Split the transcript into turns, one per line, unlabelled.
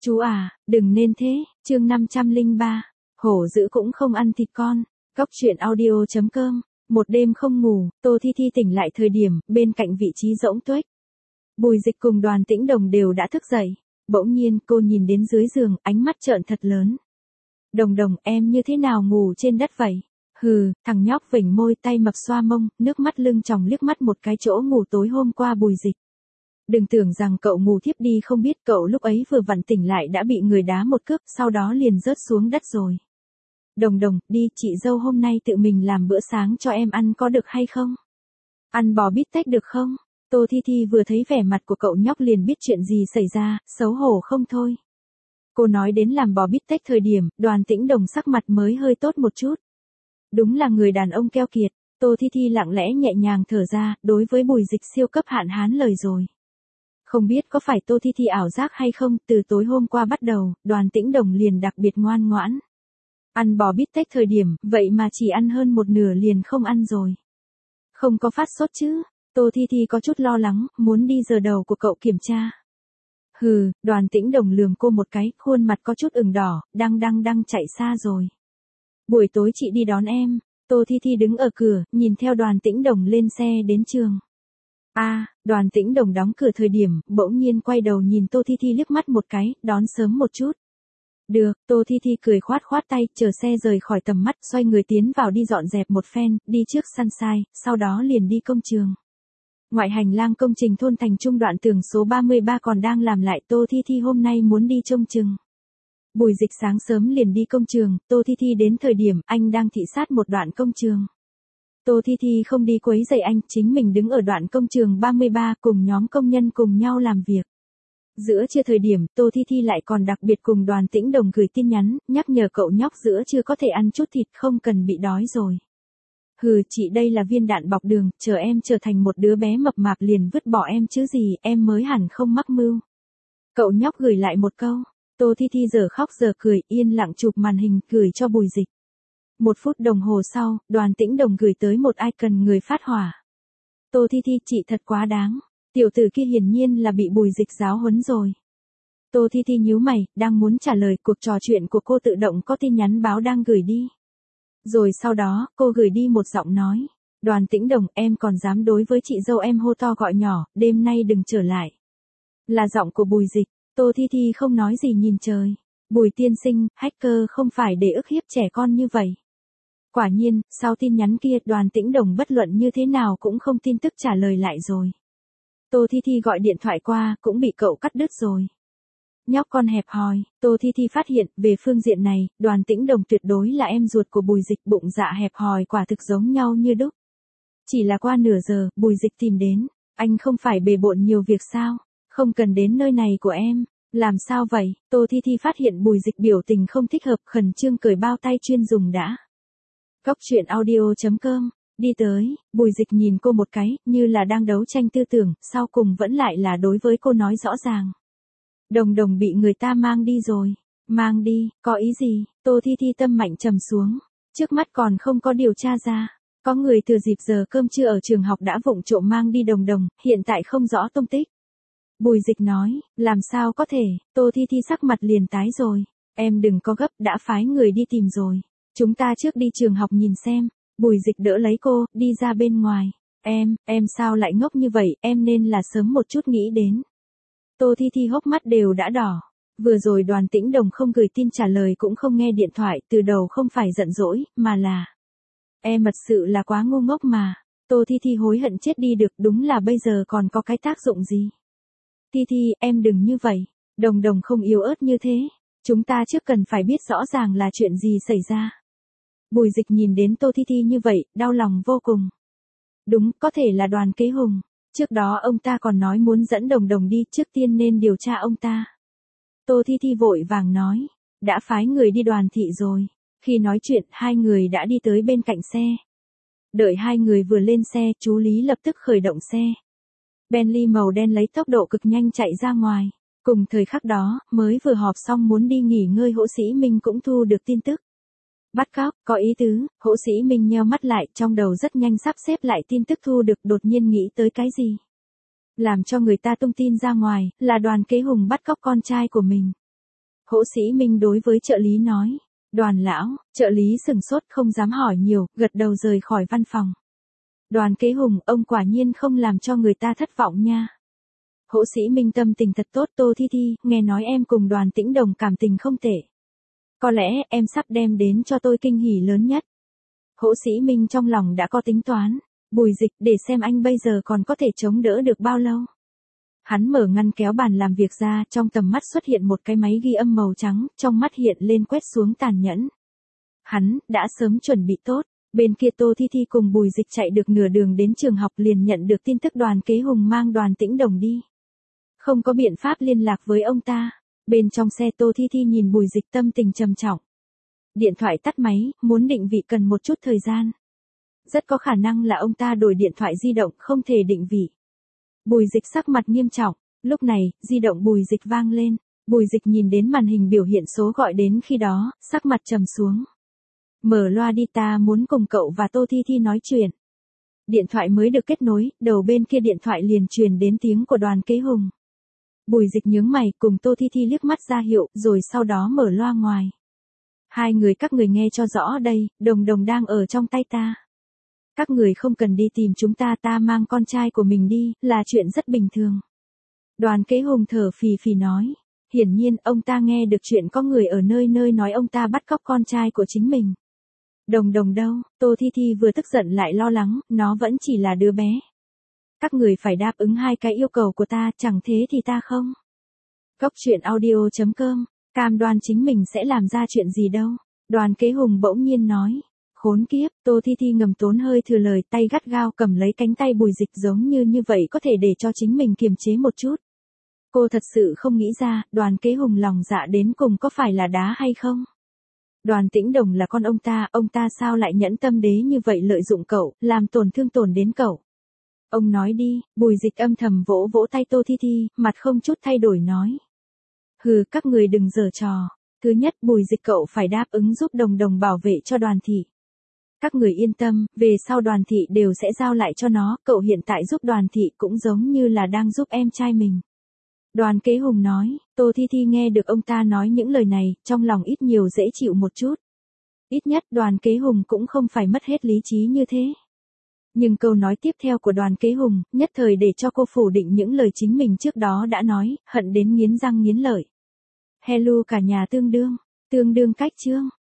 Chú à, đừng nên thế, chương 503, hổ dữ cũng không ăn thịt con. Cóc truyện audio.com, một đêm không ngủ, Tô Thi Thi tỉnh lại thời điểm, bên cạnh vị trí rỗng tuếch. Bùi Dịch cùng Đoàn Tĩnh Đồng đều đã thức dậy. Bỗng nhiên cô nhìn đến dưới giường, ánh mắt trợn thật lớn. Đồng Đồng, em như thế nào ngủ trên đất vậy? Hừ, thằng nhóc vểnh môi, tay mập xoa mông, nước mắt lưng tròng liếc mắt một cái chỗ ngủ tối hôm qua Bùi Dịch. Đừng tưởng rằng cậu ngủ thiếp đi không biết cậu lúc ấy vừa vặn tỉnh lại đã bị người đá một cước, sau đó liền rớt xuống đất rồi. Đồng Đồng, đi, chị dâu hôm nay tự mình làm bữa sáng cho em ăn có được hay không? Ăn bò bít tết được không? Tô Thi Thi vừa thấy vẻ mặt của cậu nhóc liền biết chuyện gì xảy ra, xấu hổ không thôi. Cô nói đến làm bò bít tết thời điểm, Đoàn Tĩnh Đồng sắc mặt mới hơi tốt một chút. Đúng là người đàn ông keo kiệt, Tô Thi Thi lặng lẽ nhẹ nhàng thở ra, đối với Bùi Dịch siêu cấp hạn hán lời rồi. Không biết có phải Tô Thi Thi ảo giác hay không, từ tối hôm qua bắt đầu, Đoàn Tĩnh Đồng liền đặc biệt ngoan ngoãn. Ăn bò bít tết thời điểm, vậy mà chỉ ăn hơn một nửa liền không ăn rồi. Không có phát sốt chứ? Tô Thi Thi có chút lo lắng, muốn đi giờ đầu của cậu kiểm tra. Hừ, Đoàn Tĩnh Đồng lườm cô một cái, khuôn mặt có chút ửng đỏ, đang chạy xa rồi. Buổi tối chị đi đón em. Tô Thi Thi đứng ở cửa, nhìn theo Đoàn Tĩnh Đồng lên xe đến trường. Đoàn Tĩnh Đồng đóng cửa thời điểm, bỗng nhiên quay đầu nhìn Tô Thi Thi liếc mắt một cái, đón sớm một chút. Được, Tô Thi Thi cười khoát tay, chờ xe rời khỏi tầm mắt, xoay người tiến vào đi dọn dẹp một phen, đi trước Sunshine, sau đó liền đi công trường. Ngoại hành lang công trình thôn Thành Trung đoạn tường số 33 còn đang làm lại, Tô Thi Thi hôm nay muốn đi trông chừng. Bùi Dịch sáng sớm liền đi công trường, Tô Thi Thi đến thời điểm anh đang thị sát một đoạn công trường. Tô Thi Thi không đi quấy rầy anh, chính mình đứng ở đoạn công trường 33 cùng nhóm công nhân cùng nhau làm việc. Giữa trưa thời điểm, Tô Thi Thi lại còn đặc biệt cùng Đoàn Tĩnh Đồng gửi tin nhắn, nhắc nhở cậu nhóc giữa trưa có thể ăn chút thịt không cần bị đói rồi. Hừ, chị đây là viên đạn bọc đường, chờ em trở thành một đứa bé mập mạp liền vứt bỏ em chứ gì, em mới hẳn không mắc mưu. Cậu nhóc gửi lại một câu. Tô Thi Thi giờ khóc giờ cười, yên lặng chụp màn hình, gửi cho Bùi Dịch. 1 phút đồng hồ sau, Đoàn Tĩnh Đồng gửi tới một icon người phát hỏa. Tô Thi Thi, chị thật quá đáng. Tiểu tử kia hiển nhiên là bị Bùi Dịch giáo huấn rồi. Tô Thi Thi nhíu mày, đang muốn trả lời, cuộc trò chuyện của cô tự động có tin nhắn báo đang gửi đi. Rồi sau đó, cô gửi đi một giọng nói. Đoàn Tĩnh Đồng, em còn dám đối với chị dâu em hô to gọi nhỏ, đêm nay đừng trở lại. Là giọng của Bùi Dịch. Tô Thi Thi không nói gì nhìn trời. Bùi tiên sinh, hacker không phải để ức hiếp trẻ con như vậy. Quả nhiên, sau tin nhắn kia, Đoàn Tĩnh Đồng bất luận như thế nào cũng không tin tức trả lời lại rồi. Tô Thi Thi gọi điện thoại qua, cũng bị cậu cắt đứt rồi. Nhóc con hẹp hòi, Tô Thi Thi phát hiện, về phương diện này, Đoàn Tĩnh Đồng tuyệt đối là em ruột của Bùi Dịch, bụng dạ hẹp hòi quả thực giống nhau như đúc. Chỉ là qua nửa giờ, Bùi Dịch tìm đến, anh không phải bề bộn nhiều việc sao, không cần đến nơi này của em. Làm sao vậy? Tô Thi Thi phát hiện Bùi Dịch biểu tình không thích hợp, khẩn trương cởi bao tay chuyên dùng đã. Cóc truyện audio.com, đi tới, Bùi Dịch nhìn cô một cái, như là đang đấu tranh tư tưởng, sau cùng vẫn lại là đối với cô nói rõ ràng. Đồng Đồng bị người ta mang đi rồi. Mang đi, có ý gì? Tô Thi Thi tâm mạnh trầm xuống. Trước mắt còn không có điều tra ra. Có người thừa dịp giờ cơm trưa ở trường học đã vụng trộm mang đi Đồng Đồng, hiện tại không rõ tung tích. Bùi Dịch nói, làm sao có thể? Tô Thi Thi sắc mặt liền tái rồi. Em đừng có gấp, đã phái người đi tìm rồi. Chúng ta trước đi trường học nhìn xem. Bùi Dịch đỡ lấy cô, đi ra bên ngoài. Em sao lại ngốc như vậy, em nên là sớm một chút nghĩ đến. Tô Thi Thi hốc mắt đều đã đỏ. Vừa rồi Đoàn Tĩnh Đồng không gửi tin trả lời cũng không nghe điện thoại, từ đầu không phải giận dỗi, mà là... Em thật sự là quá ngu ngốc mà. Tô Thi Thi hối hận chết đi được, đúng là bây giờ còn có cái tác dụng gì. Thi Thi, em đừng như vậy. Đồng Đồng không yếu ớt như thế. Chúng ta trước cần phải biết rõ ràng là chuyện gì xảy ra. Bùi Dịch nhìn đến Tô Thi Thi như vậy, đau lòng vô cùng. Đúng, có thể là Đoàn Kế Hùng. Trước đó ông ta còn nói muốn dẫn Đồng Đồng đi, trước tiên nên điều tra ông ta. Tô Thi Thi vội vàng nói, đã phái người đi Đoàn thị rồi. Khi nói chuyện, hai người đã đi tới bên cạnh xe. Đợi hai người vừa lên xe, chú Lý lập tức khởi động xe. Bentley màu đen lấy tốc độ cực nhanh chạy ra ngoài. Cùng thời khắc đó, mới vừa họp xong muốn đi nghỉ ngơi Hỗ Sĩ Minh cũng thu được tin tức. Bắt cóc, có ý tứ, Hỗ Sĩ Minh nheo mắt lại, trong đầu rất nhanh sắp xếp lại tin tức thu được, đột nhiên nghĩ tới cái gì. Làm cho người ta tung tin ra ngoài, là Đoàn Kế Hùng bắt cóc con trai của mình. Hỗ Sĩ Minh đối với trợ lý nói. Đoàn lão, trợ lý sừng sốt không dám hỏi nhiều, gật đầu rời khỏi văn phòng. Đoàn Kế Hùng, ông quả nhiên không làm cho người ta thất vọng nha. Hỗ Sĩ Minh tâm tình thật tốt. Tô Thi Thi, nghe nói em cùng Đoàn Tĩnh Đồng cảm tình không tệ. Có lẽ em sắp đem đến cho tôi kinh hỉ lớn nhất. Hỗ Sĩ Minh trong lòng đã có tính toán. Bùi Dịch, để xem anh bây giờ còn có thể chống đỡ được bao lâu. Hắn mở ngăn kéo bàn làm việc ra, trong tầm mắt xuất hiện một cái máy ghi âm màu trắng, trong mắt hiện lên quét xuống tàn nhẫn. Hắn đã sớm chuẩn bị tốt. Bên kia Tô Thi Thi cùng Bùi Dịch chạy được nửa đường đến trường học liền nhận được tin tức Đoàn Kế Hùng mang Đoàn Tĩnh Đồng đi. Không có biện pháp liên lạc với ông ta. Bên trong xe Tô Thi Thi nhìn Bùi Dịch tâm tình trầm trọng. Điện thoại tắt máy, muốn định vị cần một chút thời gian. Rất có khả năng là ông ta đổi điện thoại di động không thể định vị. Bùi Dịch sắc mặt nghiêm trọng. Lúc này, di động Bùi Dịch vang lên. Bùi Dịch nhìn đến màn hình biểu hiện số gọi đến khi đó, sắc mặt trầm xuống. Mở loa đi, ta muốn cùng cậu và Tô Thi Thi nói chuyện. Điện thoại mới được kết nối, đầu bên kia điện thoại liền truyền đến tiếng của Đoàn Kế Hùng. Bùi Dịch nhướng mày cùng Tô Thi Thi liếc mắt ra hiệu rồi sau đó mở loa ngoài. Hai người các người nghe cho rõ đây, Đồng Đồng đang ở trong tay ta. Các người không cần đi tìm chúng ta, ta mang con trai của mình đi, là chuyện rất bình thường. Đoàn Kế Hùng thở phì phì nói. Hiển nhiên ông ta nghe được chuyện có người ở nơi nơi nói ông ta bắt cóc con trai của chính mình. Đồng Đồng đâu? Tô Thi Thi vừa tức giận lại lo lắng, nó vẫn chỉ là đứa bé. Các người phải đáp ứng hai cái yêu cầu của ta, chẳng thế thì ta không. Cốc truyện audio.com, cam đoan chính mình sẽ làm ra chuyện gì đâu. Đoàn Kế Hùng bỗng nhiên nói. Khốn kiếp, Tô Thi Thi ngầm tốn hơi thừa lời, tay gắt gao cầm lấy cánh tay Bùi Dịch giống như vậy có thể để cho chính mình kiềm chế một chút. Cô thật sự không nghĩ ra, Đoàn Kế Hùng lòng dạ đến cùng có phải là đá hay không? Đoàn Tĩnh Đồng là con ông ta sao lại nhẫn tâm đế như vậy lợi dụng cậu, làm tổn đến cậu. Ông nói đi, Bùi Dịch âm thầm vỗ vỗ tay Tô Thi Thi, mặt không chút thay đổi nói. Hừ, các người đừng giở trò. Thứ nhất, Bùi Dịch cậu phải đáp ứng giúp Đồng Đồng bảo vệ cho Đoàn thị. Các người yên tâm, về sau Đoàn thị đều sẽ giao lại cho nó, cậu hiện tại giúp Đoàn thị cũng giống như là đang giúp em trai mình. Đoàn Kế Hùng nói. Tô Thi Thi nghe được ông ta nói những lời này, trong lòng ít nhiều dễ chịu một chút. Ít nhất Đoàn Kế Hùng cũng không phải mất hết lý trí như thế. Nhưng câu nói tiếp theo của Đoàn Kế Hùng, nhất thời để cho cô phủ định những lời chính mình trước đó đã nói, hận đến nghiến răng nghiến lợi. Hello cả nhà tương đương cách chương.